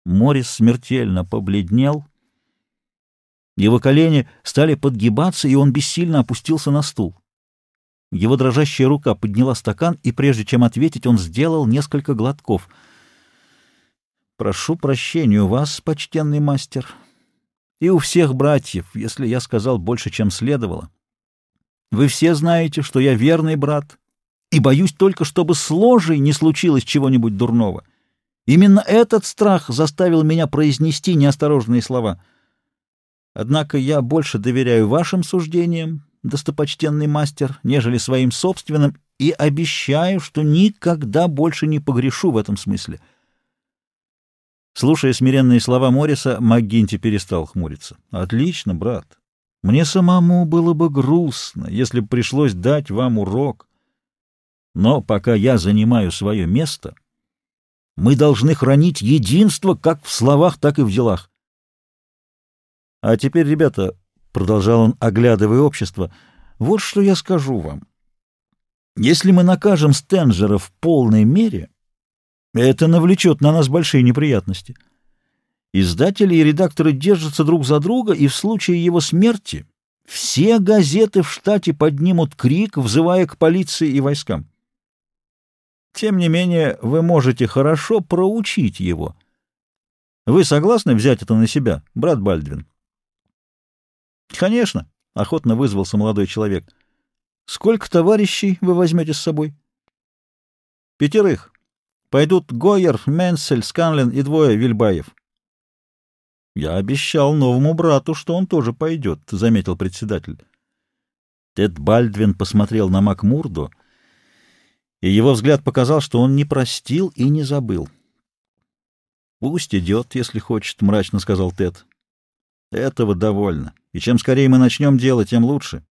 Моррис смертельно побледнел. Его колени стали подгибаться, и он бессильно опустился на стул. Его дрожащая рука подняла стакан, и прежде чем ответить, он сделал несколько глотков. «Прошу прощения у вас, почтенный мастер, и у всех братьев, если я сказал больше, чем следовало. Вы все знаете, что я верный брат, и боюсь только, чтобы с ложей не случилось чего-нибудь дурного. Именно этот страх заставил меня произнести неосторожные слова. Однако я больше доверяю вашим суждениям, достопочтенный мастер, нежели своим собственным, и обещаю, что никогда больше не погрешу в этом смысле». Слушая смиренные слова Морриса, МакГинти перестал хмуриться. «Отлично, брат. Мне самому было бы грустно, если бы пришлось дать вам урок. Но пока я занимаю свое место, мы должны хранить единство как в словах, так и в делах. А теперь, ребята, — продолжал он, оглядывая общество, — вот что я скажу вам. Если мы накажем Стенджера в полной мере, это навлечет на нас большие неприятности. Издатели и редакторы держатся друг за друга, и в случае его смерти все газеты в штате поднимут крик, взывая к полиции и войскам. Тем не менее, вы можете хорошо проучить его. Вы согласны взять это на себя, брат Бальдвин?» «Конечно», — охотно вызвался молодой человек. «Сколько товарищей вы возьмете с собой?» «5. Пойдут Гойер, Менсель, Сканлен и 2 Вильбаев». «Я обещал новому брату, что он тоже пойдет», — заметил председатель. Тед Бальдвин посмотрел на Макмурду, и его взгляд показал, что он не простил и не забыл. «Пусть идет, если хочет», — мрачно сказал Тед. «Этого довольно, и чем скорее мы начнем дело, тем лучше.